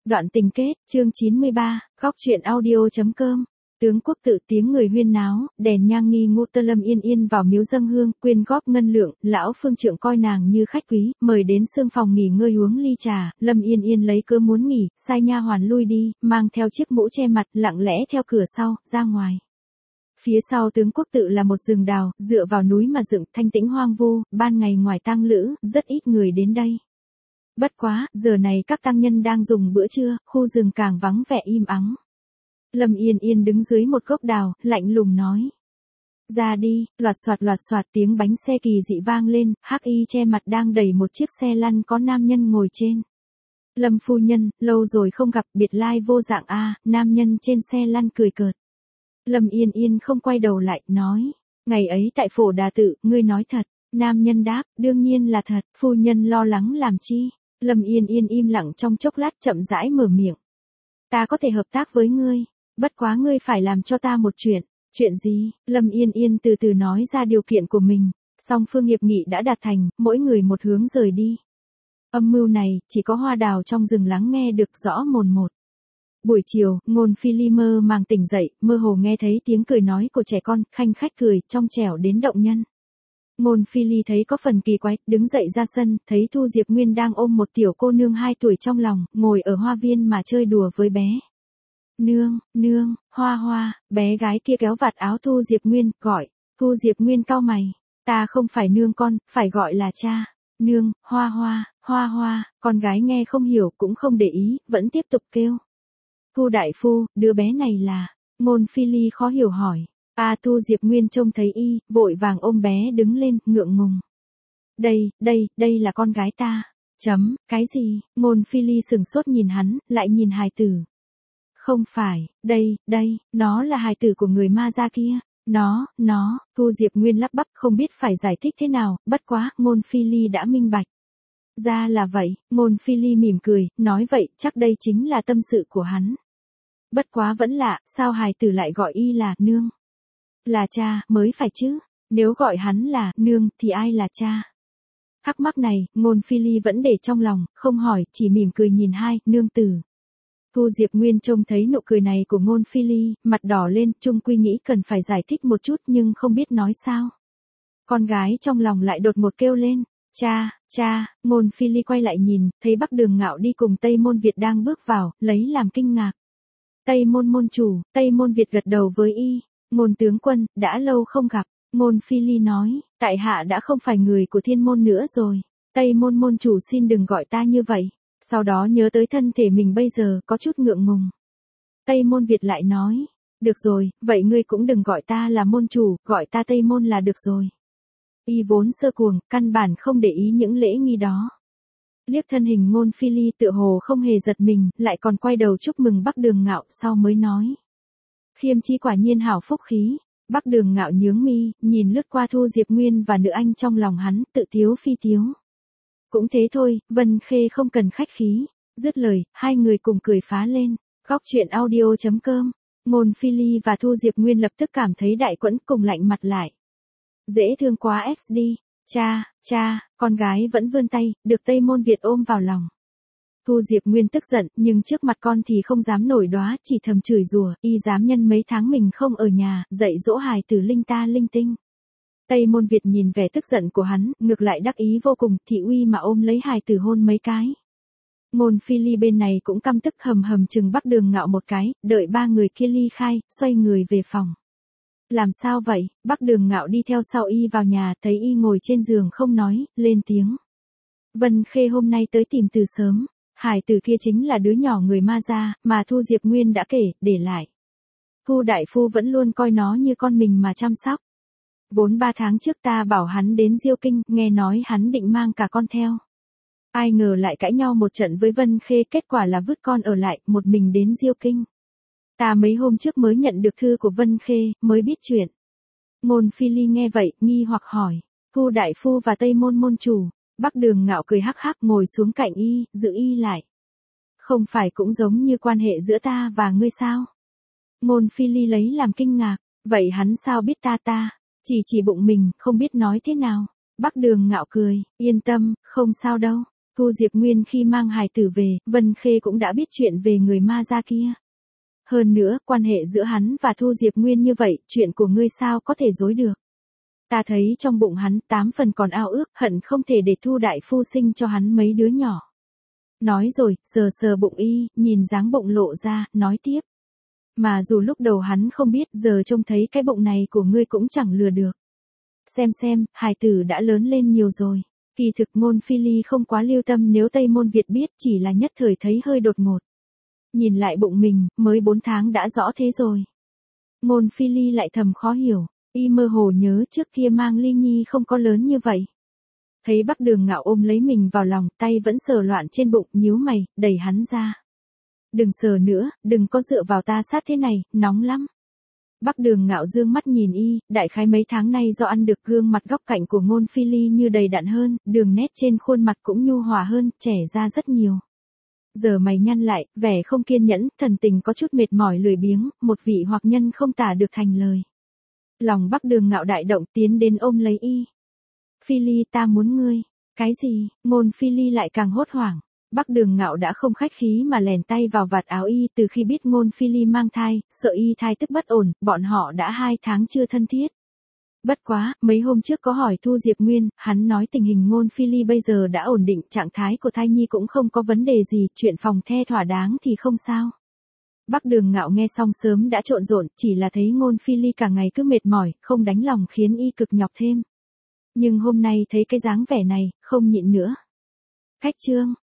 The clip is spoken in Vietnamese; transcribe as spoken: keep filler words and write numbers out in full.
Đoạn tình kết, chương chín mươi ba, góc truyện audio.com. Tướng quốc tự tiếng người huyên náo, đèn nhang nghi ngút tơ. Lâm Yên Yên vào miếu dâng hương, quyên góp ngân lượng, lão phương trượng coi nàng như khách quý, mời đến sương phòng nghỉ ngơi uống ly trà. Lâm Yên Yên lấy cớ muốn nghỉ, sai nha hoàn lui đi, mang theo chiếc mũ che mặt, lặng lẽ theo cửa sau, ra ngoài. Phía sau tướng quốc tự là một rừng đào, dựa vào núi mà dựng, thanh tĩnh hoang vu, ban ngày ngoài tang lữ, rất ít người đến đây. Bất quá, giờ này các tăng nhân đang dùng bữa trưa, khu rừng càng vắng vẻ im ắng. Lâm Yên Yên đứng dưới một gốc đào, lạnh lùng nói. Ra đi, loạt soạt loạt soạt tiếng bánh xe kỳ dị vang lên, hắc y che mặt đang đẩy một chiếc xe lăn có nam nhân ngồi trên. Lâm phu nhân, lâu rồi không gặp, biệt lai vô dạng a. Nam nhân trên xe lăn cười cợt. Lâm Yên Yên không quay đầu lại, nói. Ngày ấy tại Phổ Đà Tự, ngươi nói thật. Nam nhân đáp, đương nhiên là thật, phu nhân lo lắng làm chi. Lâm Yên Yên im lặng trong chốc lát, chậm rãi mở miệng. Ta có thể hợp tác với ngươi, bất quá ngươi phải làm cho ta một chuyện. Chuyện gì? Lâm Yên Yên từ từ nói ra điều kiện của mình, song phương hiệp nghị đã đạt thành, mỗi người một hướng rời đi. Âm mưu này, chỉ có Hoa Đào trong rừng lắng nghe được rõ mồn một. Buổi chiều, Ngôn Phi Ly mơ màng tỉnh dậy, mơ hồ nghe thấy tiếng cười nói của trẻ con, khanh khách cười, trong trẻo đến động nhân. Ngôn Phi Ly thấy có phần kỳ quái, đứng dậy ra sân, thấy Thu Diệp Nguyên đang ôm một tiểu cô nương hai tuổi trong lòng, ngồi ở hoa viên mà chơi đùa với bé. Nương, nương, Hoa Hoa, bé gái kia kéo vạt áo Thu Diệp Nguyên, gọi. Thu Diệp Nguyên cau mày, ta không phải nương con, phải gọi là cha. Nương, Hoa Hoa, Hoa Hoa, con gái nghe không hiểu cũng không để ý, vẫn tiếp tục kêu. Thu đại phu, đứa bé này là. Ngôn Phi Ly khó hiểu hỏi. A Thu Diệp Nguyên trông thấy y, vội vàng ôm bé đứng lên, ngượng ngùng. Đây, đây, đây là con gái ta. Chấm, cái gì? Ngôn Phi Ly sừng sốt nhìn hắn, lại nhìn hài tử. Không phải, đây, đây, nó là hài tử của người ma gia kia. Nó, nó, Thu Diệp Nguyên lắp bắp không biết phải giải thích thế nào, bất quá, Ngôn Phi Ly đã minh bạch. Ra là vậy, Ngôn Phi Ly mỉm cười, nói vậy, chắc đây chính là tâm sự của hắn. Bất quá vẫn lạ, sao hài tử lại gọi y là nương? Là cha, mới phải chứ. Nếu gọi hắn là nương, thì ai là cha? Thắc mắc này, Ngôn Phi Ly vẫn để trong lòng, không hỏi, chỉ mỉm cười nhìn hai, nương tử. Thu Diệp Nguyên trông thấy nụ cười này của Ngôn Phi Ly, mặt đỏ lên, chung quy nghĩ cần phải giải thích một chút nhưng không biết nói sao. Con gái trong lòng lại đột ngột kêu lên. Cha, cha, Ngôn Phi Ly quay lại nhìn, thấy Bắc Đường Ngạo đi cùng Tây Môn Việt đang bước vào, lấy làm kinh ngạc. Tây Môn môn chủ, Tây Môn Việt gật đầu với y. Ngôn tướng quân, đã lâu không gặp. Ngôn Phi Ly nói, tại hạ đã không phải người của thiên môn nữa rồi. Tây Môn môn chủ xin đừng gọi ta như vậy. Sau đó nhớ tới thân thể mình bây giờ có chút ngượng ngùng. Tây Môn Việt lại nói, được rồi, vậy ngươi cũng đừng gọi ta là môn chủ, gọi ta Tây Môn là được rồi. Y vốn sơ cuồng, căn bản không để ý những lễ nghi đó. Liếc thân hình Ngôn Phi Ly tựa hồ không hề giật mình, lại còn quay đầu chúc mừng Bắc Đường Ngạo, sau mới nói. Khiêm chi quả nhiên hảo phúc khí. Bắc Đường Ngạo nhướng mi, nhìn lướt qua Thu Diệp Nguyên và nữ anh trong lòng hắn, tự tiếu phi tiếu. Cũng thế thôi, Vân Khê không cần khách khí. Dứt lời, hai người cùng cười phá lên. Góc truyện audio.com. Ngôn Phi Ly và Thu Diệp Nguyên lập tức cảm thấy đại quẫn, cùng lạnh mặt lại. Dễ thương quá ét đi. Cha, cha, con gái vẫn vươn tay, được Tây Môn Việt ôm vào lòng. Thu Diệp Nguyên tức giận, nhưng trước mặt con thì không dám nổi đoá, chỉ thầm chửi rủa, y dám nhân mấy tháng mình không ở nhà, dạy dỗ hài tử linh ta linh tinh. Tây Môn Việt nhìn vẻ tức giận của hắn, ngược lại đắc ý vô cùng, thị uy mà ôm lấy hài tử hôn mấy cái. Ngôn Phi Ly bên này cũng căm tức hầm hầm chừng Bắc Đường Ngạo một cái, đợi ba người kia ly khai, xoay người về phòng. Làm sao vậy? Bắc Đường Ngạo đi theo sau y vào nhà, thấy y ngồi trên giường không nói, lên tiếng. Vân Khê hôm nay tới tìm từ sớm. Hải tử kia chính là đứa nhỏ người ma gia, mà Thu Diệp Nguyên đã kể, để lại. Thu đại phu vẫn luôn coi nó như con mình mà chăm sóc. Vốn ba tháng trước ta bảo hắn đến Diêu Kinh, nghe nói hắn định mang cả con theo. Ai ngờ lại cãi nhau một trận với Vân Khê, kết quả là vứt con ở lại, một mình đến Diêu Kinh. Ta mấy hôm trước mới nhận được thư của Vân Khê, mới biết chuyện. Ngôn Phi Ly nghe vậy, nghi hoặc hỏi. Thu đại phu và Tây Môn môn chủ. Bắc Đường Ngạo cười hắc hắc, ngồi xuống cạnh y, giữ y lại. Không phải cũng giống như quan hệ giữa ta và ngươi sao? Ngôn Phi Ly lấy làm kinh ngạc, vậy hắn sao biết ta ta? Chỉ chỉ bụng mình, không biết nói thế nào. Bắc Đường Ngạo cười, yên tâm, không sao đâu. Thu Diệp Nguyên khi mang hài tử về, Vân Khê cũng đã biết chuyện về người ma gia kia. Hơn nữa, quan hệ giữa hắn và Thu Diệp Nguyên như vậy, chuyện của ngươi sao có thể dối được. Ta thấy trong bụng hắn tám phần còn ao ước, hận không thể để Thu đại phu sinh cho hắn mấy đứa nhỏ. Nói rồi, sờ sờ bụng y, nhìn dáng bụng lộ ra, nói tiếp. Mà dù lúc đầu hắn không biết, giờ trông thấy cái bụng này của ngươi cũng chẳng lừa được. Xem xem, hài tử đã lớn lên nhiều rồi. Kỳ thực Ngôn Phi Ly không quá lưu tâm nếu Tây Môn Việt biết, chỉ là nhất thời thấy hơi đột ngột. Nhìn lại bụng mình, mới bốn tháng đã rõ thế rồi. Ngôn Phi Ly lại thầm khó hiểu, y mơ hồ nhớ trước kia mang Ly Nhi không có lớn như vậy. Thấy Bắc Đường Ngạo ôm lấy mình vào lòng, tay vẫn sờ loạn trên bụng, nhíu mày, đẩy hắn ra. Đừng sờ nữa, đừng có dựa vào ta sát thế này, nóng lắm. Bắc Đường Ngạo dương mắt nhìn y, đại khái mấy tháng nay do ăn được gương mặt góc cạnh của Ngôn Phi Ly như đầy đặn hơn, đường nét trên khuôn mặt cũng nhu hòa hơn, trẻ ra rất nhiều. Giờ mày nhăn lại, vẻ không kiên nhẫn, thần tình có chút mệt mỏi lười biếng, một vị hoặc nhân không tả được thành lời. Lòng Bắc Đường Ngạo đại động tiến đến ôm lấy y. Phi Ly ta muốn ngươi. Cái gì? Ngôn Phi Ly lại càng hốt hoảng. Bắc Đường Ngạo đã không khách khí mà lèn tay vào vạt áo y, từ khi biết Ngôn Phi Ly mang thai, sợ y thai tức bất ổn, bọn họ đã hai tháng chưa thân thiết. Bất quá, mấy hôm trước có hỏi Thu Diệp Nguyên, hắn nói tình hình Ngôn Phi Ly bây giờ đã ổn định, trạng thái của thai nhi cũng không có vấn đề gì, chuyện phòng the thỏa đáng thì không sao. Bắc Đường Ngạo nghe xong sớm đã trộn rộn, chỉ là thấy Ngôn Phi Ly cả ngày cứ mệt mỏi, không đánh lòng khiến y cực nhọc thêm. Nhưng hôm nay thấy cái dáng vẻ này, không nhịn nữa. Khách trương,